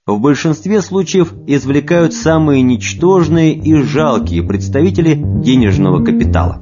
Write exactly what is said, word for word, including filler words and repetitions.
в большинстве случаев извлекают самые ничтожные и жалкие представители денежного капитала.